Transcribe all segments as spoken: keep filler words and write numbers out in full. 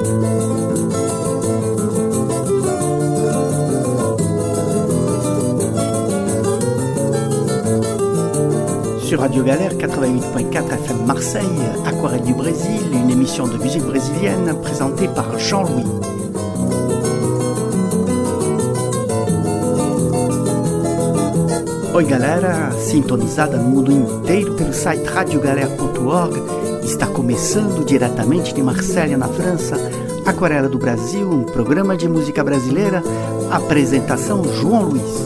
Sur Radio Galère quatre-vingt-huit point quatre F M Marseille, Aquarelle du Brésil, une émission de musique brésilienne présentée par Jean-Louis. Oi galera, sintonizada no mundo inteiro pelo site radio galère ponto org, está começando diretamente de Marselha, na França, Aquarela do Brasil, um programa de música brasileira, apresentação João Luiz.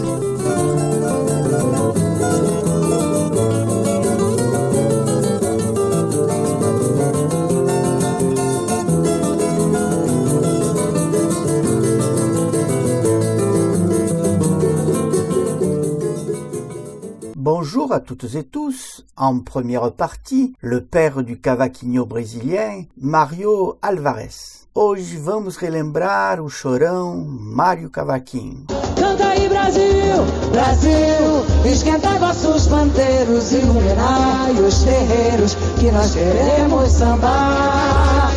Bonjour à toutes et tous. En première partie, le père du cavaquinho brésilien, Mário Alvarez. Hoje vamos relembrar o chorão Mário Cavaquinho. Canta aí Brasil, Brasil, esquenta vossos pandeiros, iluminai os terreiros que nós queremos sambar.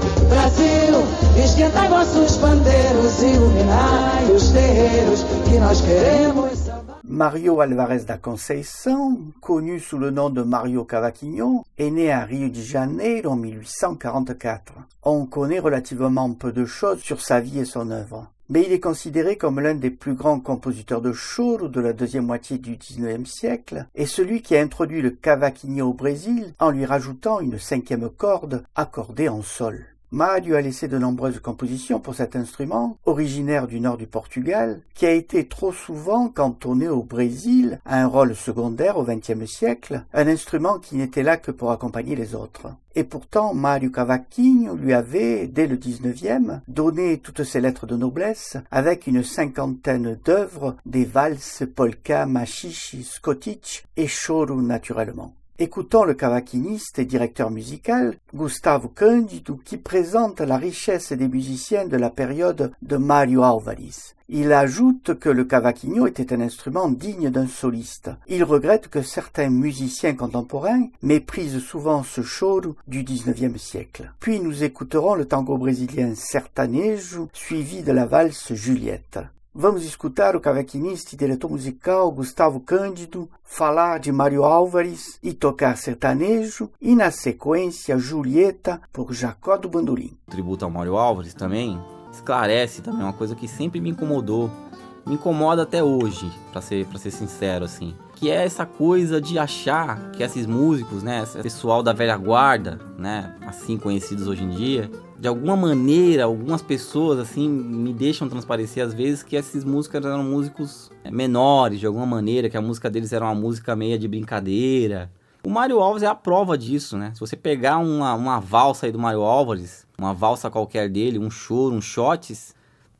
Brasil, esquenta vossos pandeiros, iluminai os terreiros que nós queremos sambar. Mário Alvarez da Conceição, connu sous le nom de Mário Cavaquinho, est né à Rio de Janeiro en mille huit cent quarante-quatre. On connaît relativement peu de choses sur sa vie et son œuvre, mais il est considéré comme l'un des plus grands compositeurs de choro de la deuxième moitié du dix-neuvième siècle et celui qui a introduit le cavaquinho au Brésil en lui rajoutant une cinquième corde accordée en sol. Mário a laissé de nombreuses compositions pour cet instrument, originaire du nord du Portugal, qui a été trop souvent cantonné au Brésil à un rôle secondaire au vingtième siècle, un instrument qui n'était là que pour accompagner les autres. Et pourtant, Mário Cavaquinho lui avait, dès le dix-neuvième, donné toutes ses lettres de noblesse avec une cinquantaine d'œuvres, des valses, polkas, machiches, schottisches et choro naturellement. Écoutons le cavaquiniste et directeur musical Gustavo Cândido qui présente la richesse des musiciens de la période de Mário Álvares. Il ajoute que le cavaquinho était un instrument digne d'un soliste. Il regrette que certains musiciens contemporains méprisent souvent ce choro du dix-neuvième siècle. Puis nous écouterons le tango brésilien Sertanejo suivi de la valse Juliette. Vamos escutar o cavaquinista e diretor musical Gustavo Cândido falar de Mário Álvares e tocar sertanejo e, na sequência, Julieta por Jacó do Bandolim. O tributo ao Mário Álvares também esclarece também uma coisa que sempre me incomodou, me incomoda até hoje, para ser, pra ser sincero, assim, que é essa coisa de achar que esses músicos, né, esse pessoal da velha guarda, né, assim conhecidos hoje em dia, de alguma maneira, algumas pessoas assim me deixam transparecer às vezes que esses músicos eram músicos menores, de alguma maneira, que a música deles era uma música meia de brincadeira. O Mário Álvares é a prova disso, né? Se você pegar uma, uma valsa aí do Mário Álvares, uma valsa qualquer dele, um choro, um shots,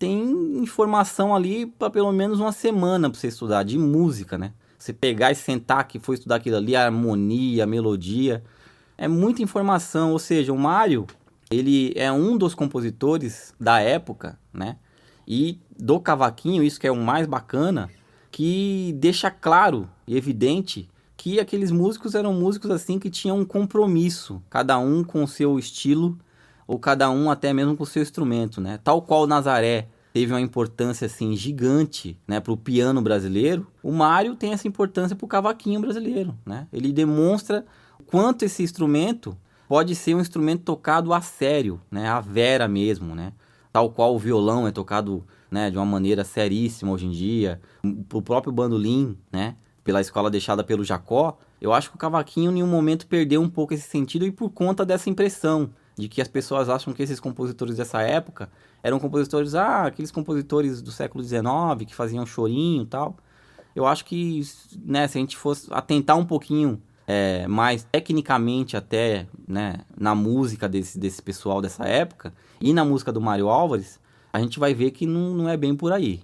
tem informação ali para pelo menos uma semana para você estudar, de música, né? Você pegar e sentar que foi estudar aquilo ali, a harmonia, a melodia, é muita informação. Ou seja, o Mário, ele é um dos compositores da época, né? E do cavaquinho, isso que é o mais bacana, que deixa claro e evidente que aqueles músicos eram músicos assim que tinham um compromisso, cada um com o seu estilo, ou cada um até mesmo com o seu instrumento, né? Tal qual Nazaré teve uma importância assim gigante, né, para o piano brasileiro, o Mário tem essa importância para o cavaquinho brasileiro, né? Ele demonstra o quanto esse instrumento pode ser um instrumento tocado a sério, né, a vera mesmo, né? Tal qual o violão é tocado, né, de uma maneira seríssima hoje em dia, o próprio bandolim, né, pela escola deixada pelo Jacó. Eu acho que o cavaquinho em nenhum momento perdeu um pouco esse sentido e por conta dessa impressão de que as pessoas acham que esses compositores dessa época eram compositores, ah, aqueles compositores do século dezenove que faziam chorinho e tal. Eu acho que, né, se a gente fosse atentar um pouquinho é, mais tecnicamente até, né, na música desse, desse pessoal dessa época e na música do Mário Álvares, a gente vai ver que não, não é bem por aí.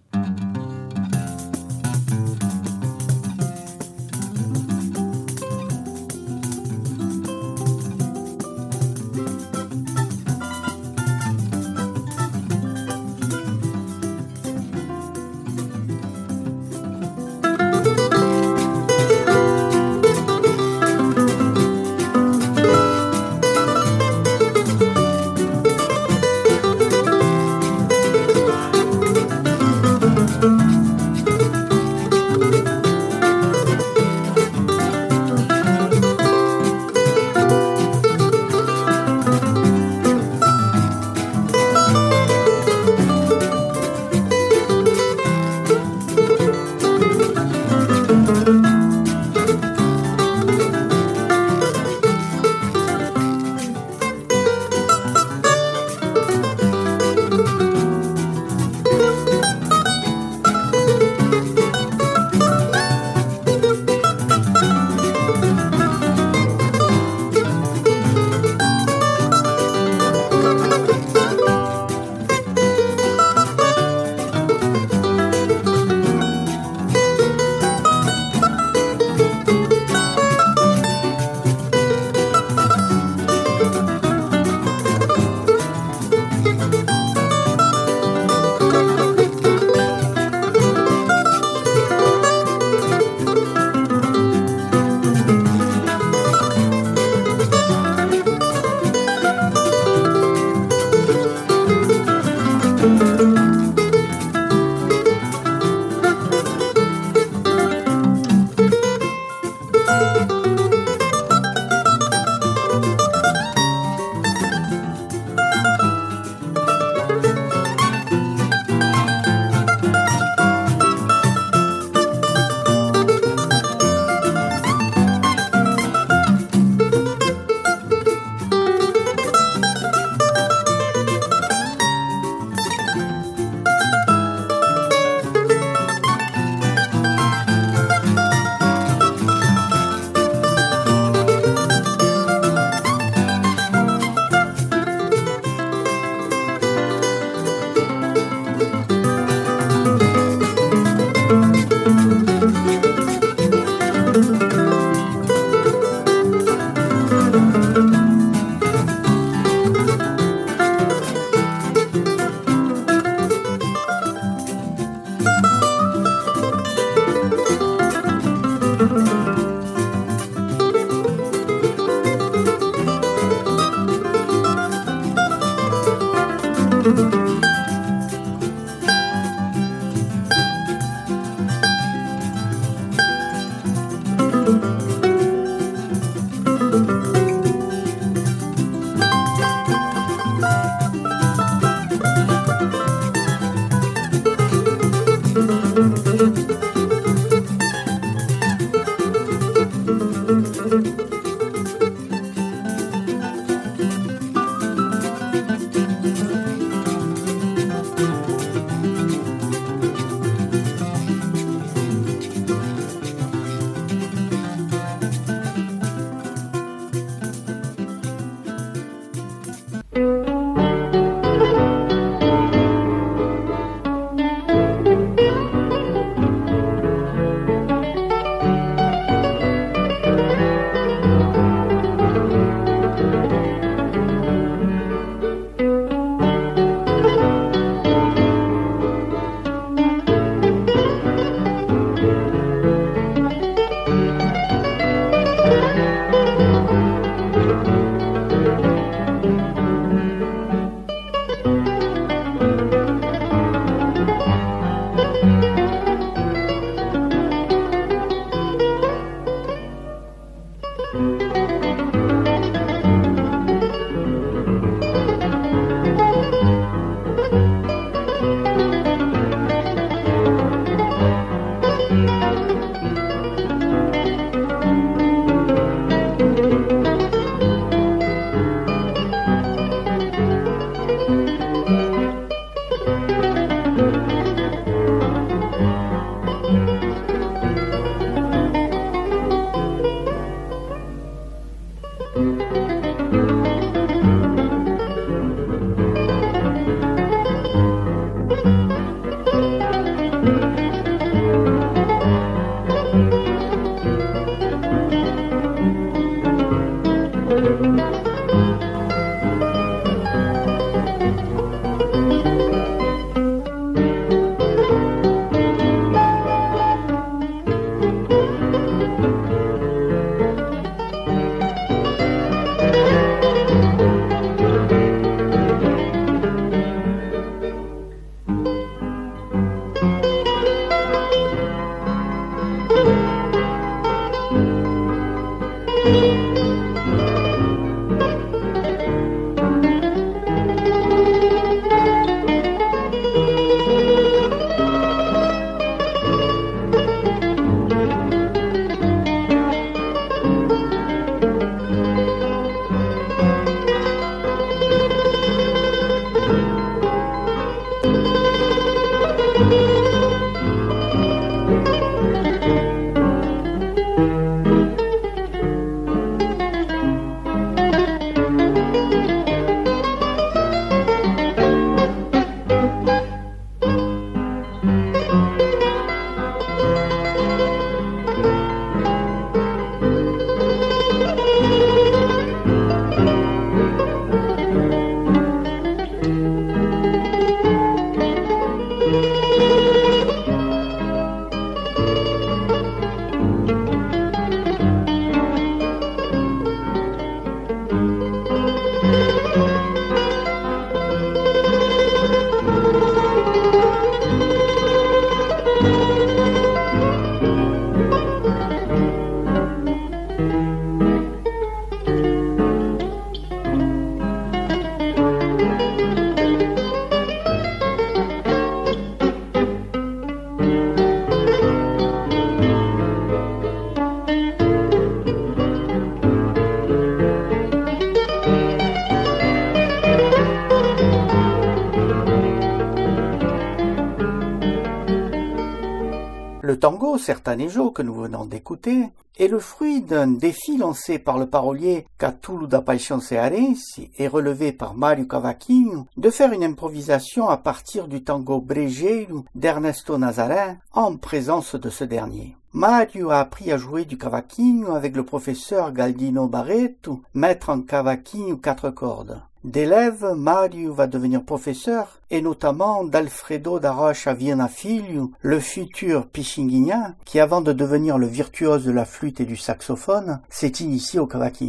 Le tango Sertanejo que nous venons d'écouter est le fruit d'un défi lancé par le parolier Catulo da Paixão Cearense et relevé par Mário Cavaquinho de faire une improvisation à partir du tango brejeiro d'Ernesto Nazaré en présence de ce dernier. Mário a appris à jouer du cavaquinho avec le professeur Galdino Barreto, maître en cavaquinho quatre cordes. D'élève, Mário va devenir professeur, et notamment d'Alfredo da Rocha Viana Filho, le futur Pichinguinha, qui avant de devenir le virtuose de la flûte et du saxophone, s'est initié au cavaquinho.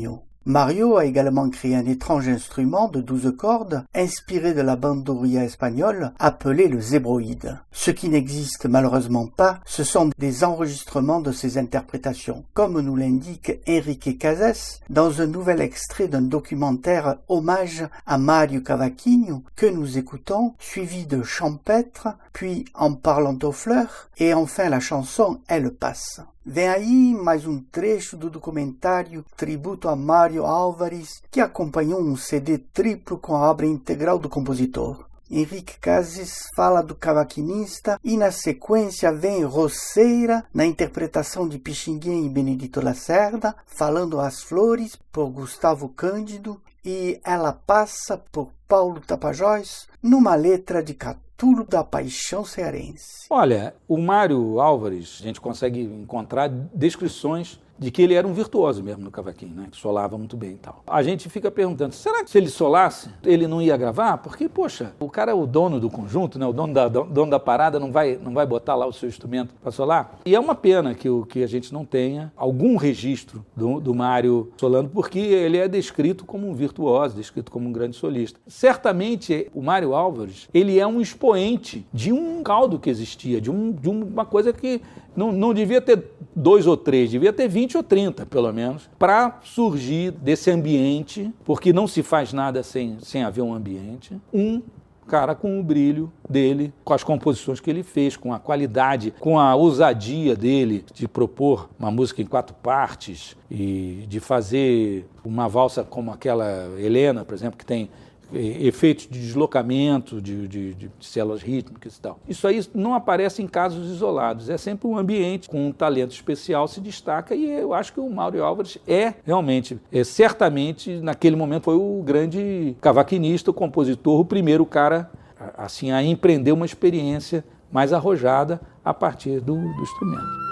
Mario a également créé un étrange instrument de douze cordes inspiré de la bandurria espagnole appelé le zébroïde. Ce qui n'existe malheureusement pas, ce sont des enregistrements de ses interprétations, comme nous l'indique Enrique Cases dans un nouvel extrait d'un documentaire hommage à Mario Cavaquinho que nous écoutons, suivi de Champêtre, puis En parlant aux fleurs, et enfin la chanson Elle passe. Vem aí mais um trecho do documentário Tributo a Mário Álvares, que acompanhou um C D triplo com a obra integral do compositor. Henrique Cases fala do cavaquinista e na sequência vem Roceira, na interpretação de Pixinguinha e Benedito Lacerda, falando As Flores, por Gustavo Cândido, e Ela Passa, por Paulo Tapajós, numa letra de Catulo da Paixão Cearense. Olha, o Mário Álvares, a gente consegue encontrar descrições de que ele era um virtuoso mesmo no cavaquinho, né? Que solava muito bem e tal. A gente fica perguntando, será que se ele solasse, ele não ia gravar? Porque, poxa, o cara é o dono do conjunto, né? O dono da, dono da parada não vai, não vai botar lá o seu instrumento para solar? E é uma pena que, o, que a gente não tenha algum registro do, do Mário solando, porque ele é descrito como um virtuoso, descrito como um grande solista. Certamente, o Mário Álvares, ele é um expoente de um caldo que existia, de, um, de uma coisa que não, não devia ter dois ou três, devia ter vinte ou trinta, pelo menos, para surgir desse ambiente, porque não se faz nada sem, sem haver um ambiente, um cara com o brilho dele, com as composições que ele fez, com a qualidade, com a ousadia dele de propor uma música em quatro partes e de fazer uma valsa como aquela Helena, por exemplo, que tem efeitos de deslocamento de, de, de células rítmicas e tal. Isso aí não aparece em casos isolados, é sempre um ambiente com um talento especial se destaca, e eu acho que o Mário Álvares é realmente, é, certamente, naquele momento foi o grande cavaquinista, o compositor, o primeiro cara assim, a empreender uma experiência mais arrojada a partir do, do instrumento.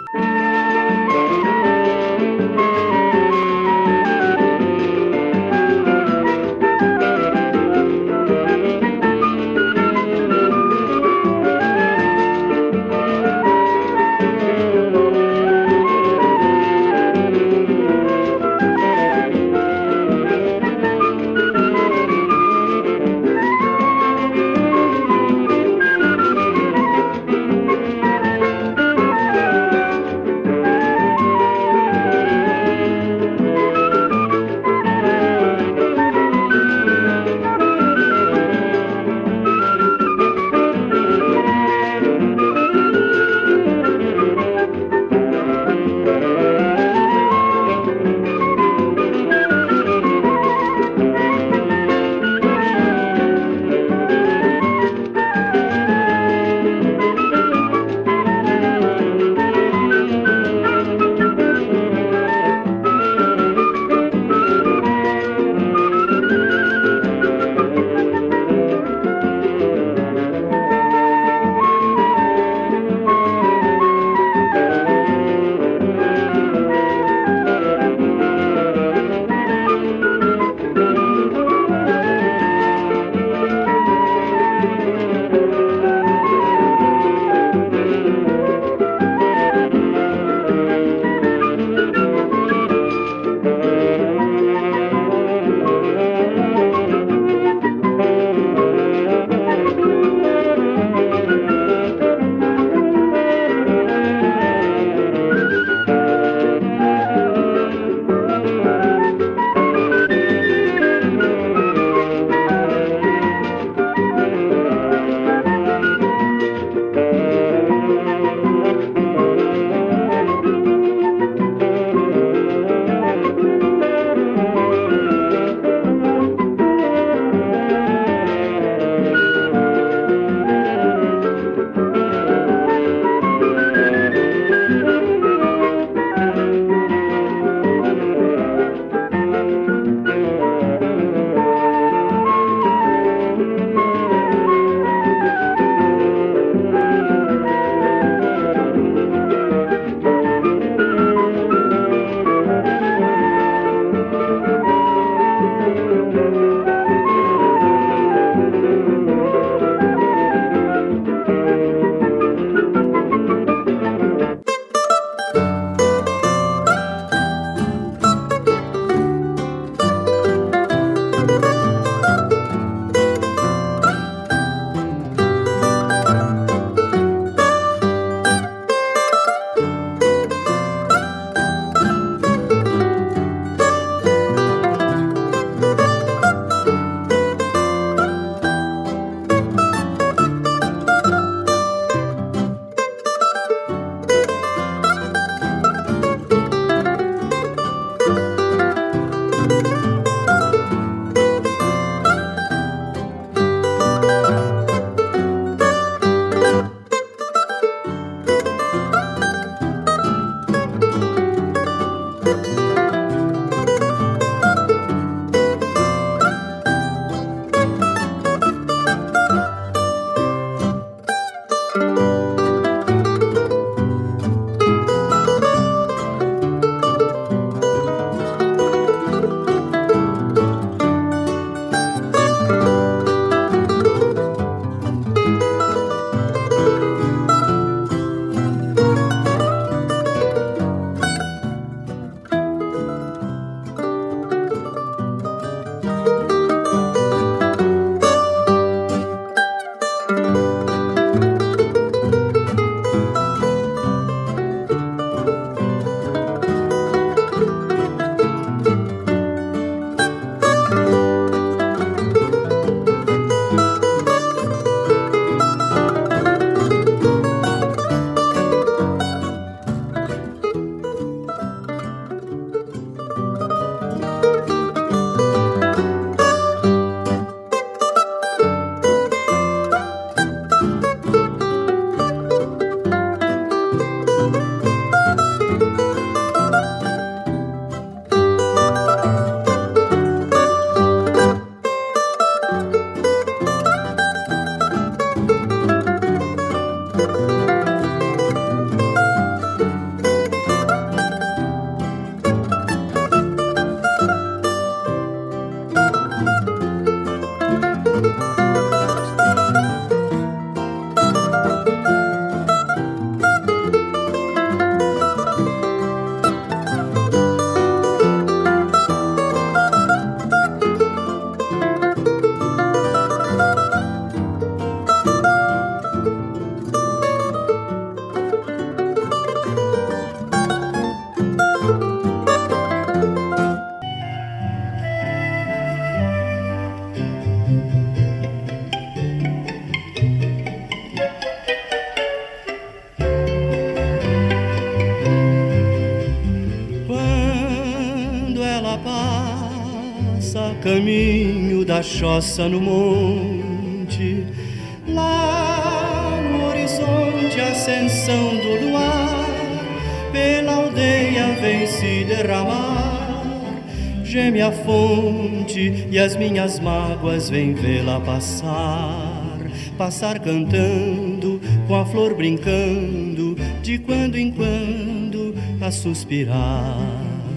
caminho da choça no monte, lá no horizonte a ascensão do luar, pela aldeia vem se derramar, geme a fonte e as minhas mágoas vêm vê-la passar, passar cantando, com a flor brincando, de quando em quando a suspirar.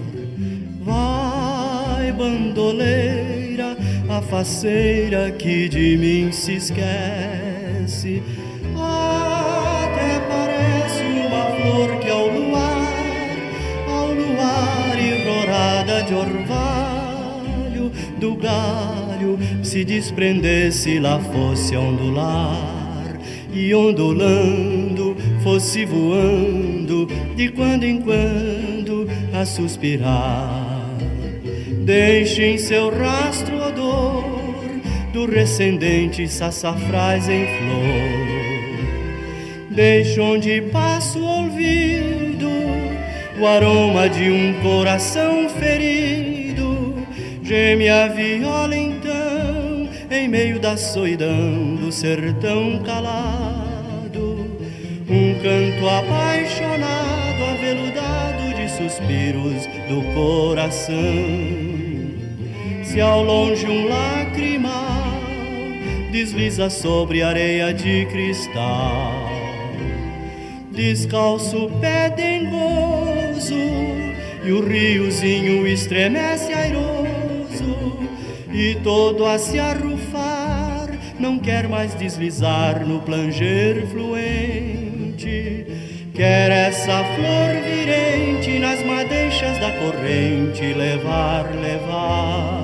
Vai, bandoleira, a faceira que de mim se esquece, até parece uma flor que ao luar, ao luar enrorada de orvalho, do galho se desprendesse, lá fosse a ondular, e ondulando fosse voando, de quando em quando a suspirar. Deixe em seu rastro odor do recendente sassafrás em flor. Deixe onde passa o olvido o aroma de um coração ferido. Geme a viola então em meio da solidão do sertão calado. Um canto apaixonado, aveludado de suspiros do coração. Se ao longe um lacrimal desliza sobre areia de cristal, descalço o pé dengoso e o riozinho estremece airoso, e todo a se arrufar não quer mais deslizar no planger fluente. Quer essa flor virente nas madeixas da corrente levar, levar.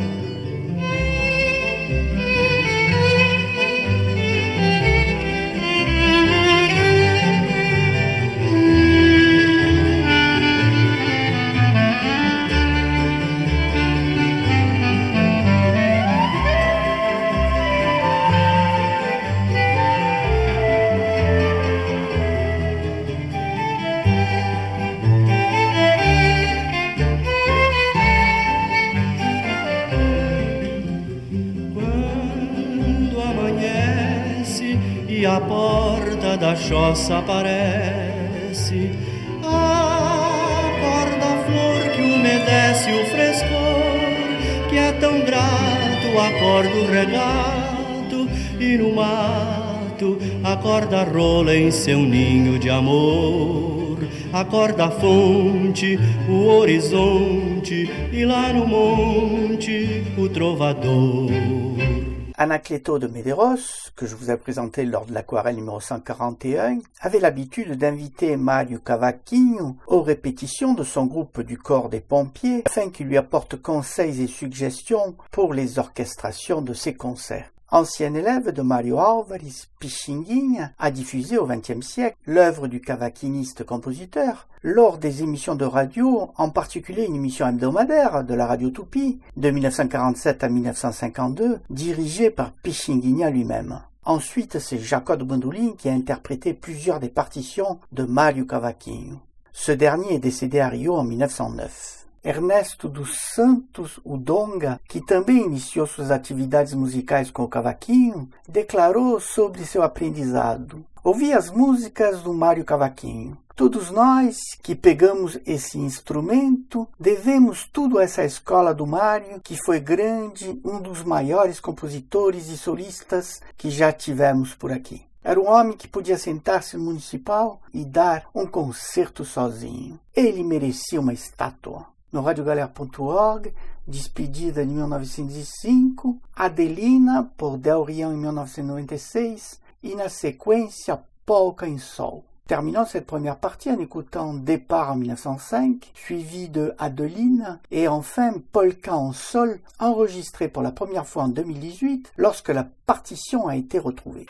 A porta da choça aparece, acorda a flor que umedece o frescor, que é tão grato, acorda o regato, e no mato acorda a rola em seu ninho de amor, acorda a fonte, o horizonte, e lá no monte o trovador. Anacleto de Medeiros, que je vous ai présenté lors de l'aquarelle numéro cent quarante et un, avait l'habitude d'inviter Mário Cavaquinho aux répétitions de son groupe du corps des pompiers afin qu'il lui apporte conseils et suggestions pour les orchestrations de ses concerts. Ancien élève de Mário Álvares, Pixinguinha a diffusé au vingtième siècle l'œuvre du cavaquiniste-compositeur lors des émissions de radio, en particulier une émission hebdomadaire de la radio Tupi de mille neuf cent quarante-sept à mille neuf cent cinquante-deux, dirigée par Pixinguinha lui-même. Ensuite, c'est Jacob Bandolim qui a interprété plusieurs des partitions de Mário Cavaquinho. Ce dernier est décédé à Rio en mille neuf cent neuf. Ernesto dos Santos Udonga, que também iniciou suas atividades musicais com o cavaquinho, declarou sobre seu aprendizado: ouvi as músicas do Mário Cavaquinho. Todos nós que pegamos esse instrumento devemos tudo a essa escola do Mário, que foi grande, um dos maiores compositores e solistas que já tivemos por aqui. Era um homem que podia sentar-se no municipal e dar um concerto sozinho. Ele merecia uma estátua. No radio galère ponto org, despedida de mille neuf cent cinq, Adelina, por Del Rião em mille neuf cent quatre-vingt-seize, e na sequência Polka em Sol. Terminons cette première partie en écoutant Départ en mille neuf cent cinq, suivi de Adeline, et enfin Polka en Sol, enregistré pour la première fois en deux mille dix-huit, lorsque la partition a été retrouvée.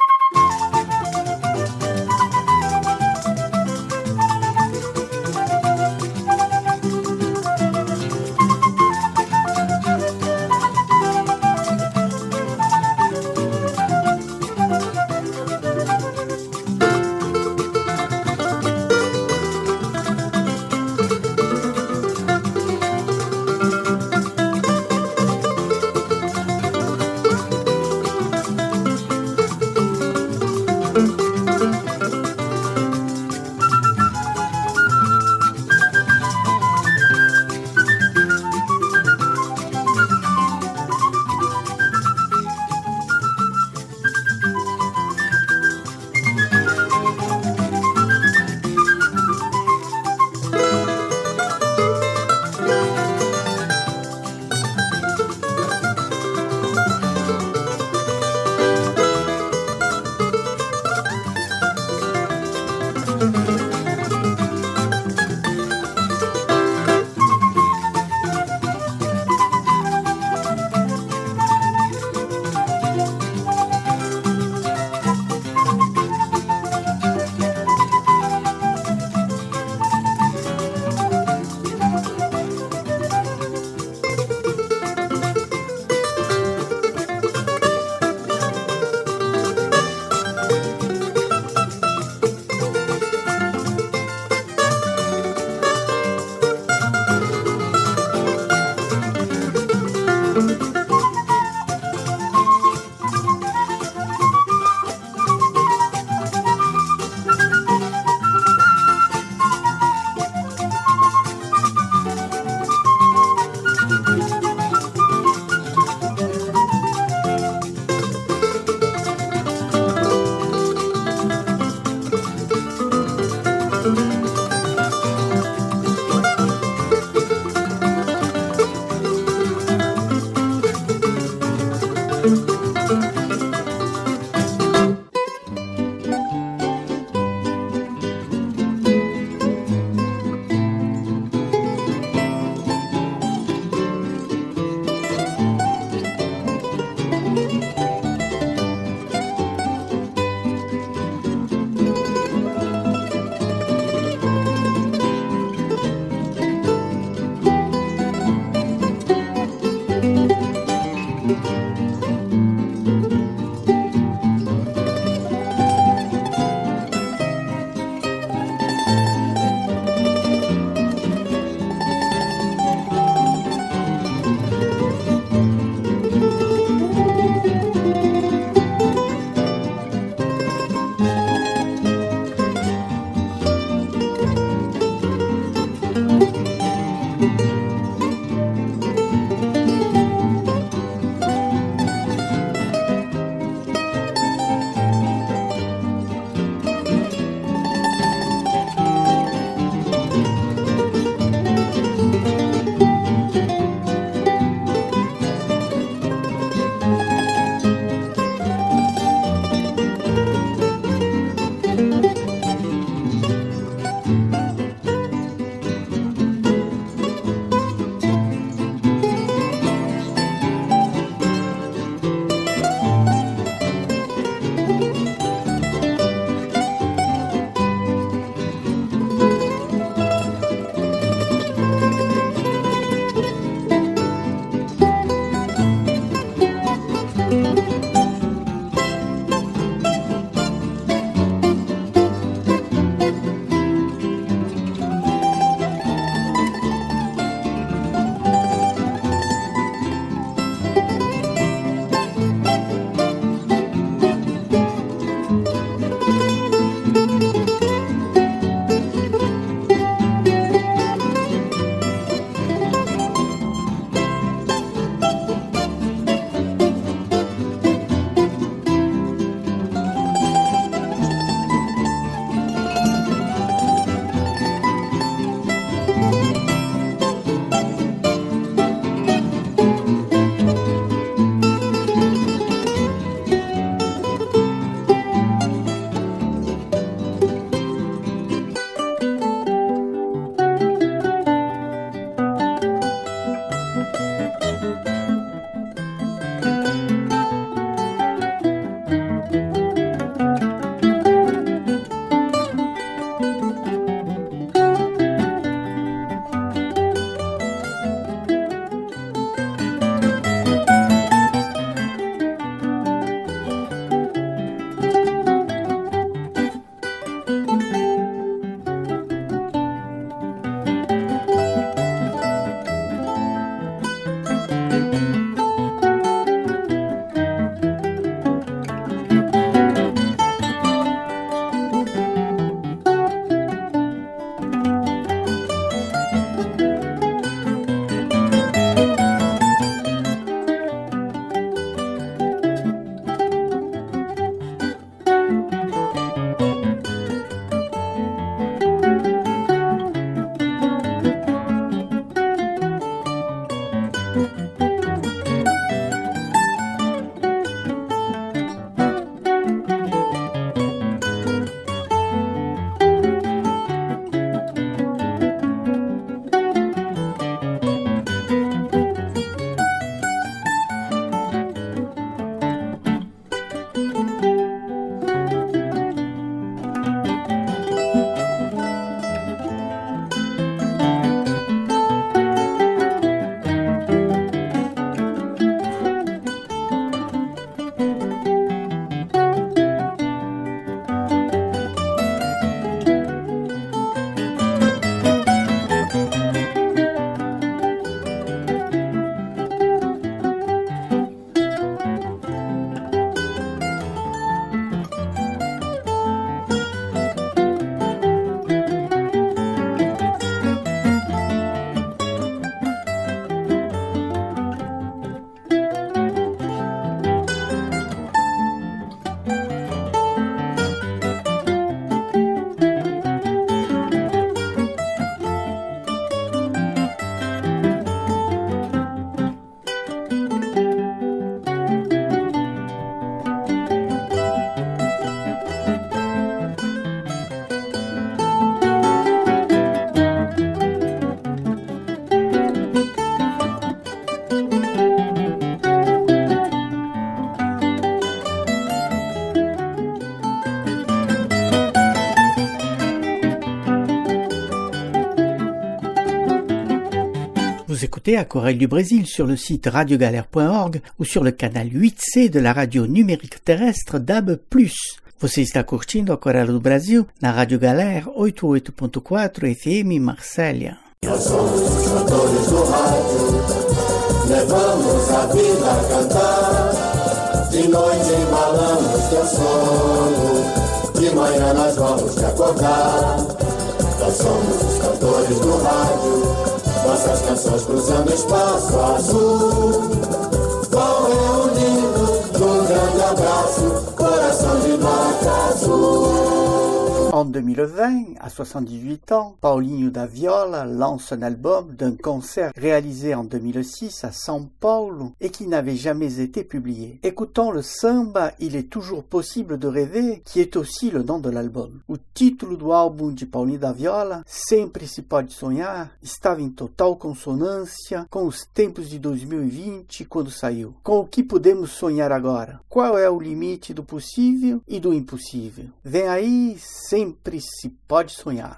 Vous écoutez Aquarelle du Brésil sur le site radio galère point org ou sur le canal huit C de la radio numérique terrestre D A B plus. Você está curtindo Aquarela do Brasil na Rádio Galera oitenta e oito ponto quatro F M Marsella. Nós somos os cantores do rádio, levamos a vida a cantar. De noite embalamos teu sono, de manhã nós vamos te acordar. Nós somos os cantores do rádio, nossas canções cruzando espaço azul. Vão reunindo num grande abraço, coração de nota azul. En deux mille vingt, à soixante-dix-huit ans, Paulinho da Viola lance un album d'un concert réalisé en deux mille six à São Paulo et qui n'avait jamais été publié. Écoutons le samba Il est toujours possible de rêver, qui est aussi le nom de l'album. O título do álbum de Paulinho da Viola, Sempre se pode sonhar, estava em total consonância com os tempos de dois mil e vinte quando saiu. Com o que podemos sonhar agora? Qual é o limite do possível e do impossível? Vem aí, Sempre se pode sonhar.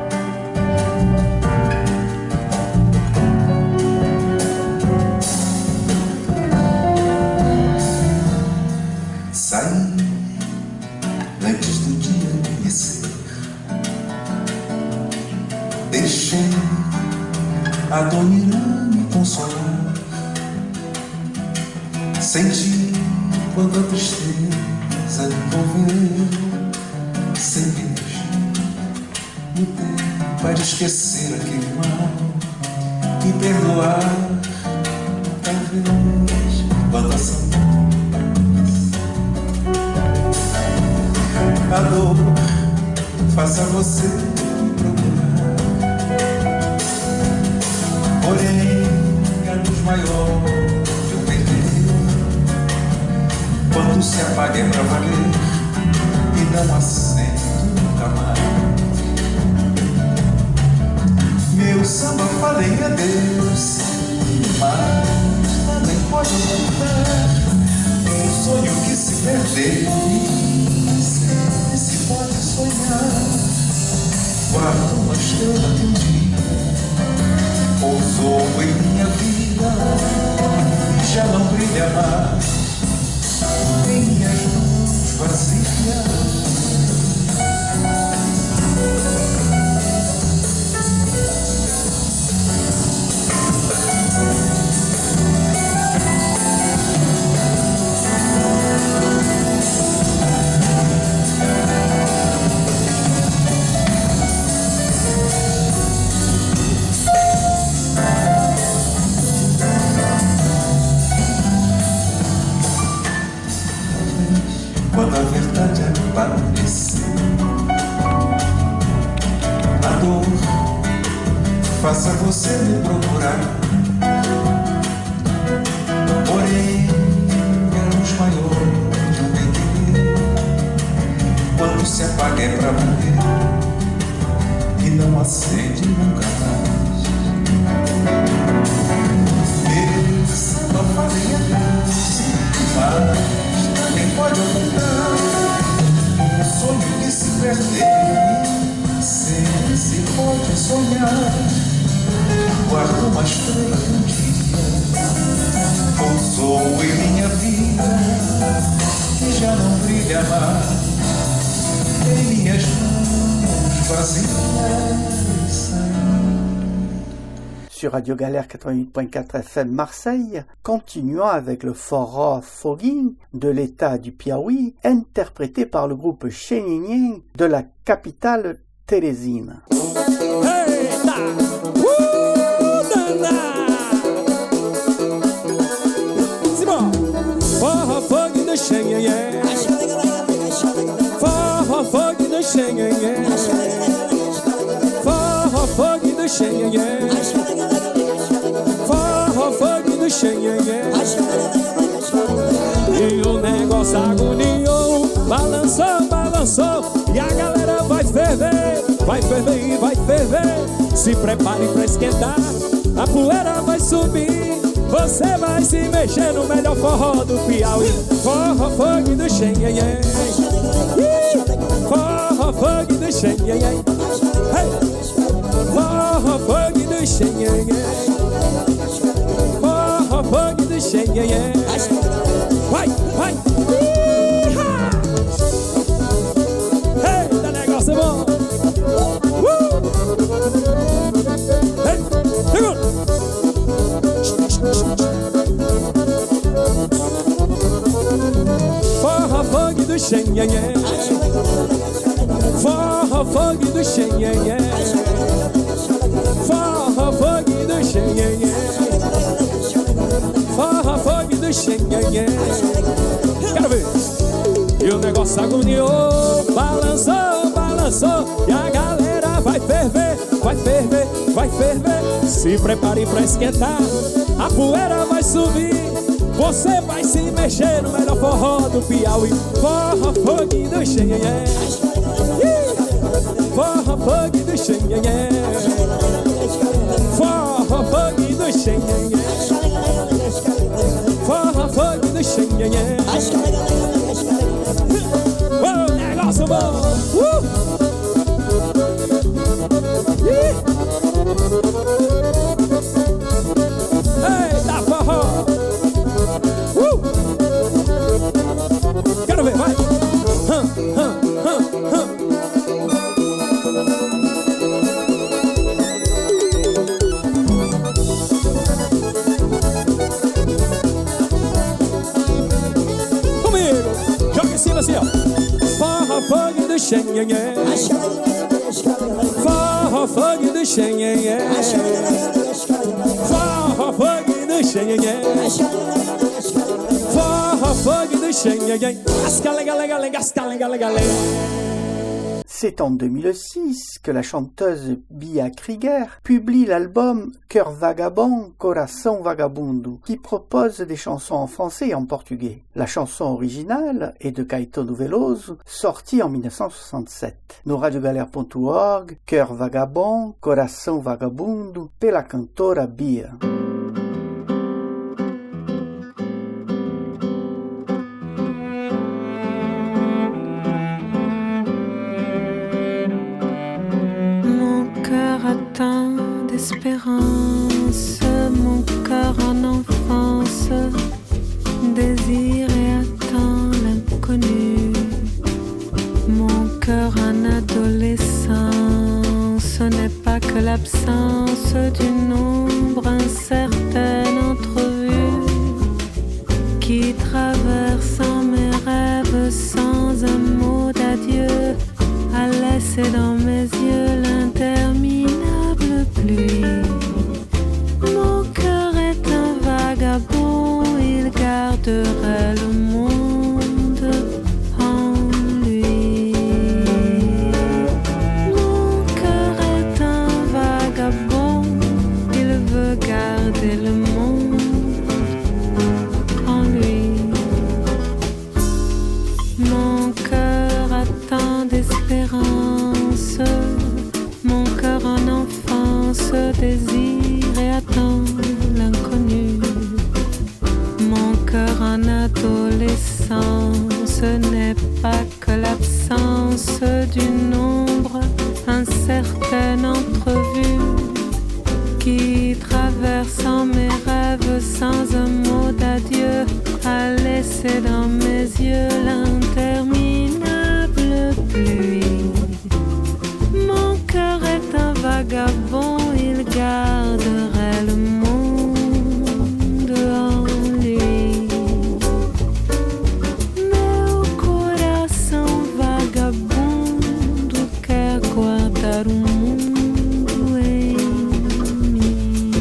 Saí antes do dia amanhecer, deixei a dor irá me consolar. Senti quando a tristeza me envolveu, sem beijo, lutei para esquecer aquele mal e perdoar. Talvez quando a saudade, a dor faça você me procurar. Porém, a luz maior que eu perdi, quando se apaga é pra valer e não acende nunca mais. Meu samba falei adeus, mas também pode voltar. Um sonho que se perdeu, sempre se pode sonhar. Guardo uma estrela que um dia pousou em minha vida e já não brilha mais em minhas mãos vazias. Quando a verdade aparecer, a dor faça você me procurar. Porém, a luz maior de um bem querer, quando se apaga é pra morrer e não acende nunca mais. Eu samba falei adeus, mas também pode ocultar um sonho que se perdeu, sempre se pode sonhar. Guardo uma estrela que um dia pousou em minha vida e já não brilha mais em minhas mãos vazias. Sur Radio Galère quatre-vingt-huit point quatre F M Marseille, continuons avec le forró foguinho de l'état du Piauí, interprété par le groupe Xenhenhen de la capitale Teresina. Eita! Uh, dana! Simão! Forró foguinho do Xenhenhen, forró foguinho do Xenhenhen, forró foguinho do Xenhenhen, forró foguinho do Xenhenhen. E o negócio agoniou, balançou, balançou, e a galera vai ferver, vai ferver e vai ferver. Se prepare pra esquentar, a poeira vai subir, você vai se mexer no melhor forró do Piauí. Forró foguinho do Xenhenhen, forró foguinho do Xenhenhen, forró foguinho do Xenhenhen. fogo do xenhenhé. Vai, vai. Iha! Eita, negócio bom. Uh! Ei, segura. Forró, fogo do xenhenhé. Forró, fogo do xenhenhé. Forró, fogo do xenhenhé. Forró, fogo do xenhenhé. Quero ver. E o negócio agoniou, balançou, balançou. E a galera vai ferver, vai ferver, vai ferver. Se prepare pra esquentar, a poeira vai subir. Você vai se mexer no melhor forró do Piauí. Forró, fogo do xenhenhé. Forró, fogo do xenhenhé. Forró, fogo do xenhenhé. Forró, fogo do xenhenhé. Oh, negócio bom. Uh! Eita, forró. Uh! Quero ver, vai. Hum, hum, hum, hum. Assim, ó. Forró, fogo do xenhenhé. Forró, fogo do xenhenhé. Forró, fogo do xenhenhé. Forró, fogo do xenhenhé. C'est en deux mille six que la chanteuse Bia Krieger publie l'album Cœur vagabond, Coração Vagabundo, qui propose des chansons en français et en portugais. La chanson originale est de Caetano Veloso, sortie en mille neuf cent soixante-sept. No radiogalera ponto org, Cœur vagabond, Coração Vagabundo, pela cantora Bia. Espérance, mon cœur en enfance désire et attend l'inconnu. Mon cœur en adolescence n'est pas que l'absence d'une ombre incertaine entrevue qui traversant mes rêves sans un mot d'adieu a laissé dans mes yeux l'interminable pluie. Mon cœur est un vagabond, il garderait le monde en lui. Mon cœur est un vagabond, il veut garder le monde en lui. Mon cœur attend d'espérance, mon cœur en enfance désire et attend l'inconnu. Mon cœur en adolescence n'est pas que l'absence d'une ombre incertaine entrevue qui traversant mes rêves sans un mot d'adieu a laissé dans mes yeux l'interminable pluie. Mon cœur est un vagabond, il garderait le monde en lui. Meu coração vagabundo quer guardar o mundo em mim.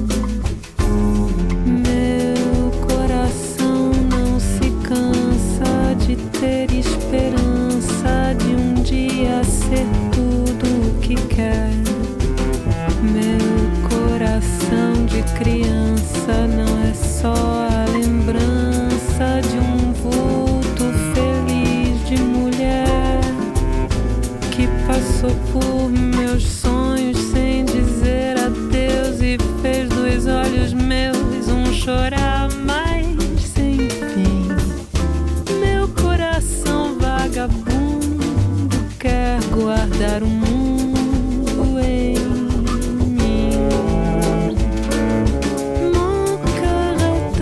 Meu coração não se cansa de ter esperança de um dia ser tudo o que quer. Meu coração de criança não é só a lembrança de um vulto feliz de mulher que passou por meus sonhos sem dizer adeus e fez dos olhos meus um chorar mais sem fim. Meu coração vagabundo quer guardar o mundo em mim. Mon cœur est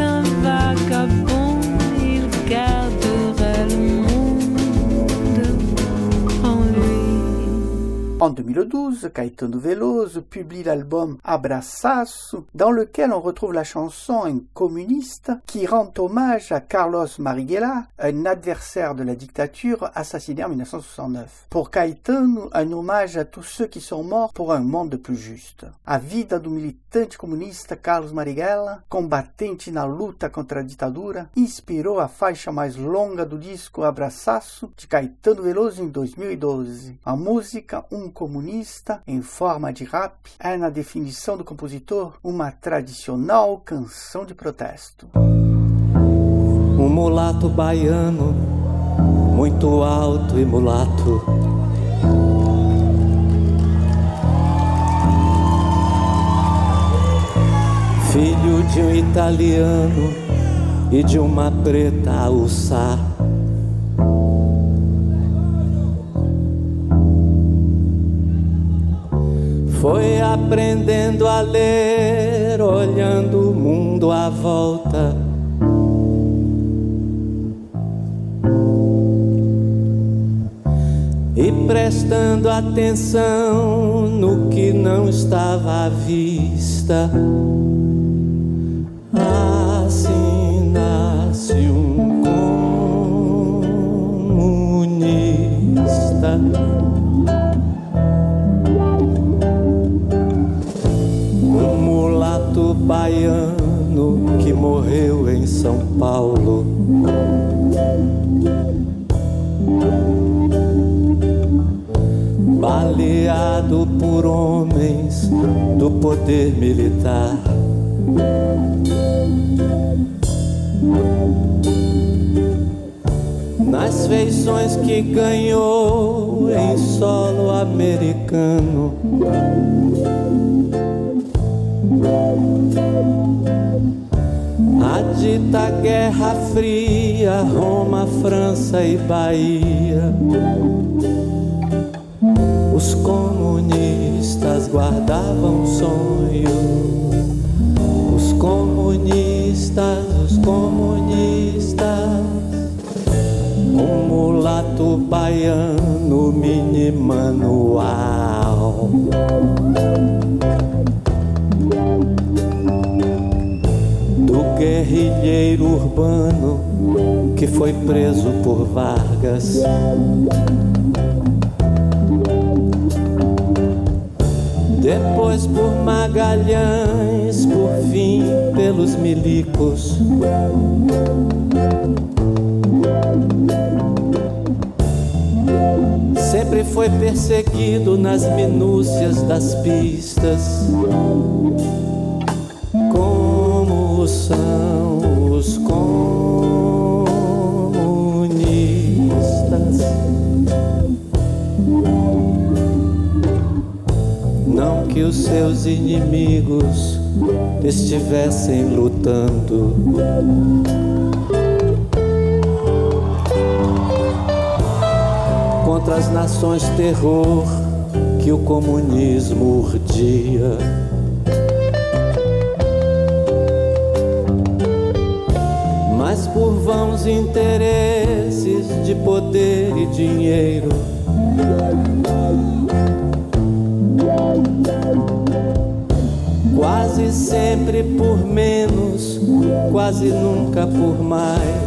En deux mille douze, Caetano Veloso publie l'album Abraçaço, dans lequel on retrouve la chanson Un communiste qui rend hommage à Carlos Marighella, un adversaire de la dictature assassiné en mille neuf cent soixante-neuf. Pour Caetano, un hommage à tous ceux qui sont morts pour un monde plus juste. A vida do militante comunista Carlos Marighella, combatente na luta contra a ditadura, inspirou a faixa mais longa do disco Abraçaço, de Caetano Veloso em dois mil e doze. A música Um Comunista, em forma de rap, é, na definição do compositor, uma tradicional canção de protesto. Um mulato baiano, muito alto e mulato, filho de um italiano e de uma preta alçá. Foi aprendendo a ler, olhando o mundo à volta. E prestando atenção no que não estava à vista. Assim nasce um comunista. Um mulato baiano que morreu em São Paulo. Baleado por homens do poder militar. Nas feições que ganhou em solo americano. A dita Guerra Fria, Roma, França e Bahia. Os comunistas guardavam sonho. Os comunistas, os comunistas. Um mulato baiano, mini manual. Do guerrilheiro urbano que foi preso por Vargas. Depois por Magalhães, por fim pelos milicos. Sempre foi perseguido nas minúcias das pistas. Como são os comunistas? Não que os seus inimigos estivessem lutando. Contra as nações terror que o comunismo urdia. Mas por vãos interesses de poder e dinheiro, quase sempre por menos, quase nunca por mais.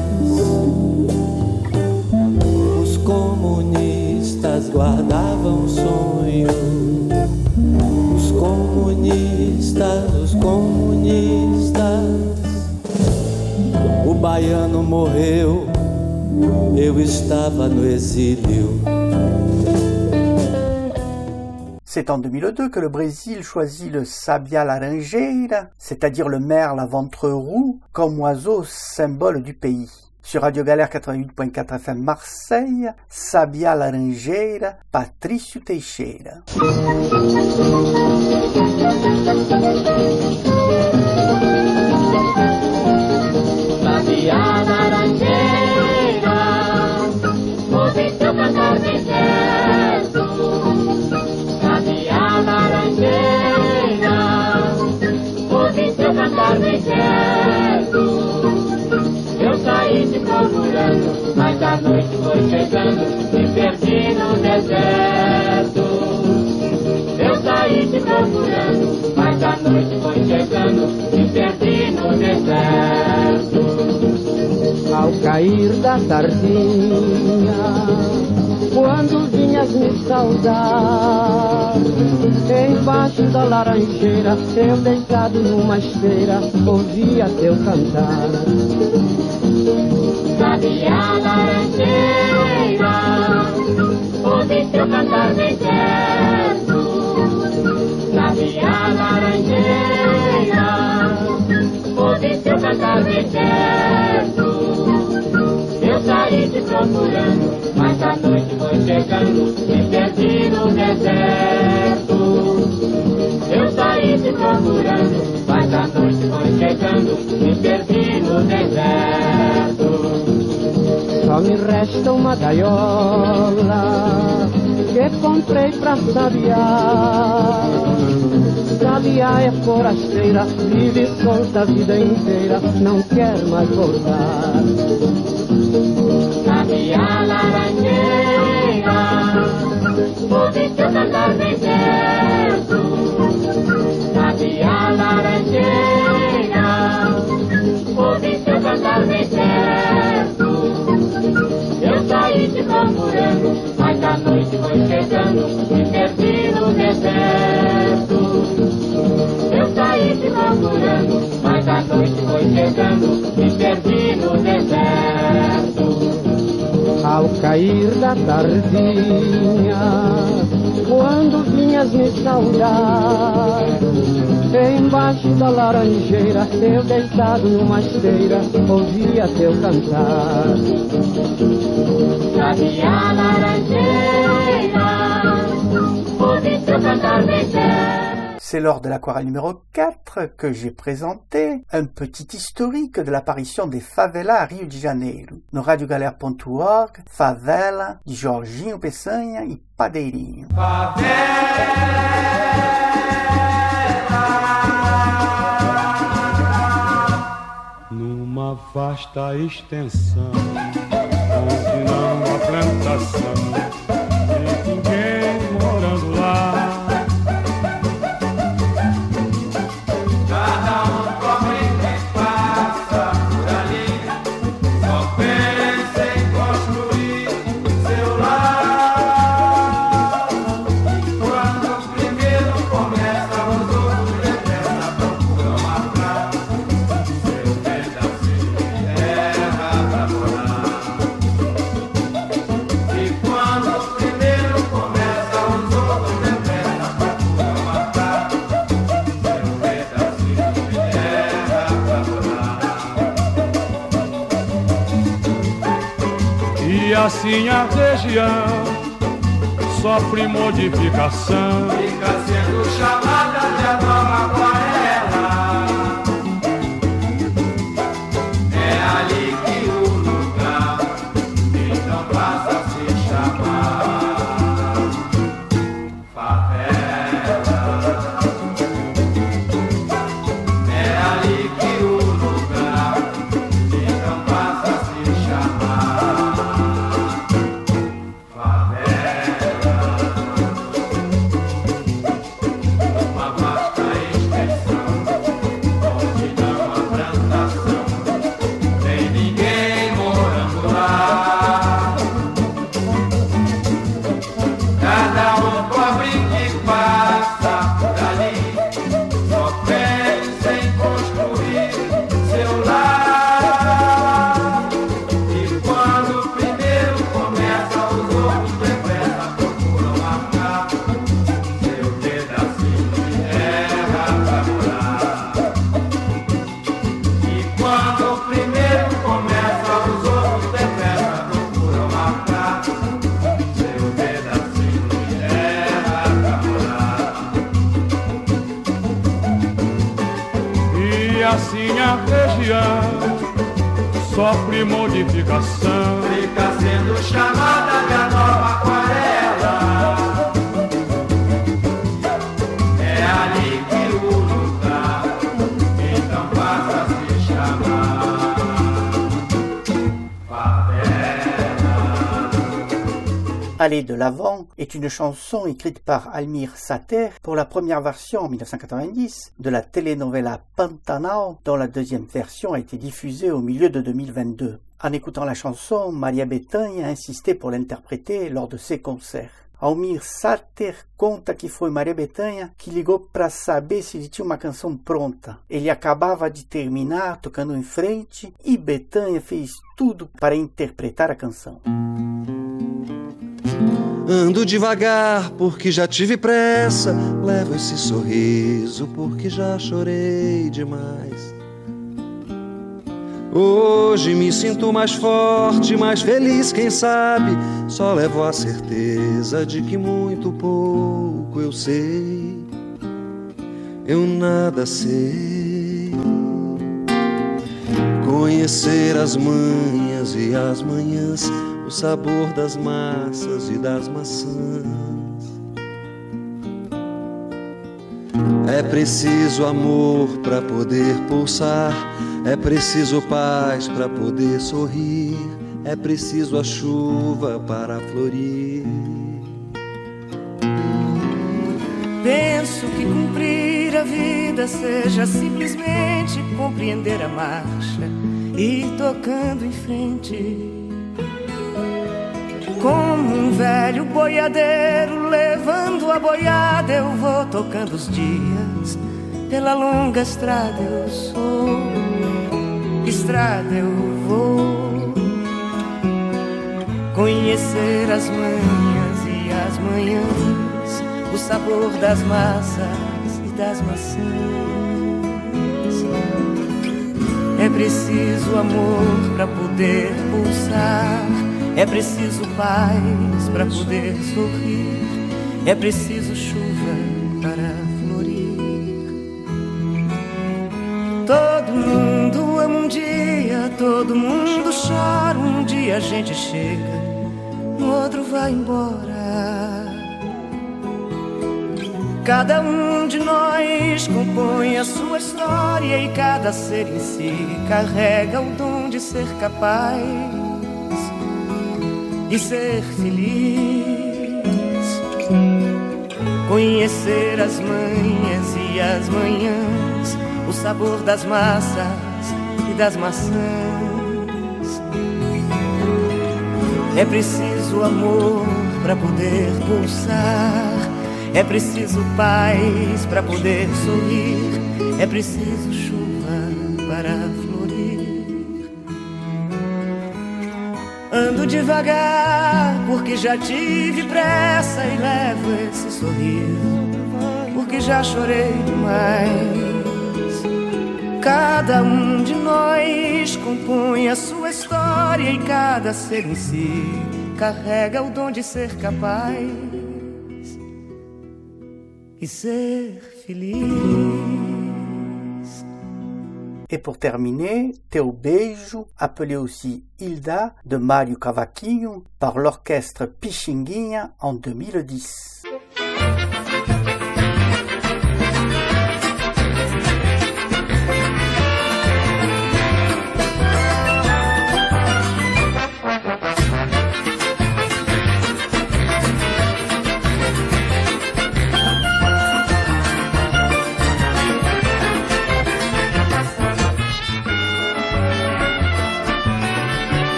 Os comunistas guardavam sonho. Os comunistas, os comunistas. O baiano morreu, eu estava no exílio. C'est en deux mille deux que le Brésil choisit le Sabia laranjeira, c'est-à-dire le merle à ventre roux, comme oiseau symbole du pays. Sur Radio Galère quatre-vingt-huit point quatre F M Marseille, Sabia laranjeira, Patrício Teixeira. Sabia laranjeira, ouve seu cantar bem certo. Sabia laranjeira, ouve seu cantar bem certo. Eu saí te procurando, mas a noite foi chegando, me perdi no deserto. cair da tardinha, quando vinhas me saudar, embaixo da laranjeira, eu deitado numa esteira, ouvia teu cantar. Sabia a laranjeira, ouvi teu cantar bem perto. Sabia a laranjeira, ouvi teu cantar bem perto. Eu saí te procurando, mas a noite foi chegando, me perdi no deserto. Eu saí te procurando, mas a noite foi chegando, me perdi no deserto. Só me resta uma gaiola que comprei pra sabiá. Sabiá é forasteira, vive solta a vida inteira, não quer mais voltar. Sabiá laranjeira, ouvi teu cantar bem perto. Sabiá laranjeira, ouvi teu cantar bem perto. Eu saí te procurando, mas a noite foi chegando, me perdi no deserto. Eu saí te procurando, mas a noite foi chegando, me perdi no deserto. Ao cair da tardinha, quando vinhas me saudar, embaixo da laranjeira, eu deitado numa esteira, ouvia teu cantar. Sabia a laranjeira, ouvi teu cantar bem perto. C'est lors de l'aquarelle numéro quatre que j'ai présenté un petit historique de l'apparition des favelas à Rio de Janeiro, no radio galera ponto org, Favela, de Jorginho Peçanha e Padeirinho. Numa vasta extensão, onde não há plantação, nem ninguém morando lá. E assim a região sofre modificação, fica sendo chamada de a nova aquarela. É ali que o lugar então passa a se chamar favela. É ali que o lugar então passa a se chamar assim a região sofre modificação, fica sendo chamada de a nova aquarela. É ali que o lugar então passa a se chamar favela. Aller de l'avant est une chanson écrite par Almir Sater pour la première version en dix-neuf cent quatre-vingt-dix de la telenovela Pantanal, dont la deuxième version a été diffusée au milieu de deux mille vingt-deux. En écoutant la chanson, Maria Bethânia insistait pour l'interpréter lors de ses concerts. Ao me ter conta que foi Maria Bethânia que ligou para saber se ele tinha uma canção pronta. Ele acabava de terminar tocando em frente e Bethânia fez tudo para interpretar a canção. Ando devagar porque já tive pressa, levo esse sorriso porque já chorei demais. Hoje me sinto mais forte, mais feliz, quem sabe? Só levo a certeza de que muito pouco eu sei. Eu nada sei. Conhecer as manhas e as manhãs, o sabor das massas e das maçãs. É preciso amor para poder pulsar, é preciso paz para poder sorrir, é preciso a chuva para florir. Penso que cumprir a vida seja simplesmente compreender a marcha e ir tocando em frente. Como um velho boiadeiro levando a boiada, eu vou tocando os dias. Pela longa estrada eu sou, estrada eu vou. Conhecer as manhãs e as manhãs, o sabor das massas e das maçãs. É preciso amor para poder pulsar, é preciso paz para poder sorrir, é preciso chuva para florir. Todo mundo ama um dia, todo mundo chora, um dia a gente chega, no outro vai embora. Cada um de nós compõe a sua história e cada ser em si carrega o dom de ser capaz e ser feliz. Conhecer as manhas e as manhãs, o sabor das massas e das maçãs. É preciso amor para poder pulsar, é preciso paz para poder sorrir, é preciso chuva para florir. Ando devagar porque já tive pressa e levo esse sorriso porque já chorei demais. Cada um de nós compõe a sua história e cada ser em si carrega o dom de ser capaz e ser feliz. Et pour terminer, Teu Beijo, appelé aussi Hilda, de Mário Cavaquinho, par l'orchestre Pixinguinha en deux mille dix.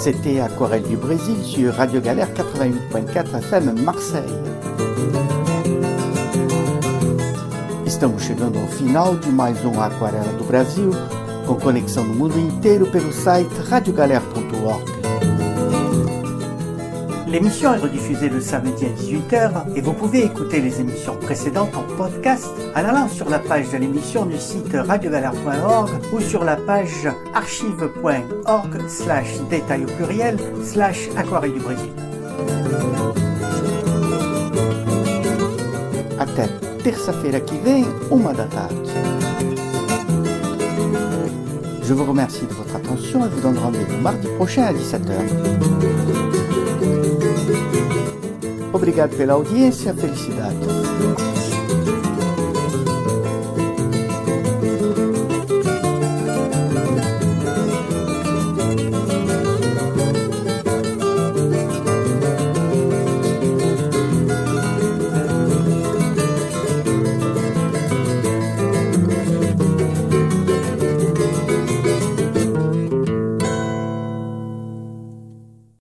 C'était Aquarelle du Brésil sur Radio Galère quatre-vingt-huit point quatre F M Marseille. Estamos chegando ao final de mais um Aquarela do Brasil, com conexão no mundo inteiro pelo site radio galère point org. L'émission est rediffusée le samedi à dix-huit heures et vous pouvez écouter les émissions précédentes en podcast en allant sur la page de l'émission du site radio galère point org ou sur la page archive point org slash détail au pluriel slash aquarelle du Brésil. Até terça-feira que vem, uma da tarde. Je vous remercie de votre attention et vous donne rendez-vous mardi prochain à dix-sept heures. Obrigado pela audiência, felicidades.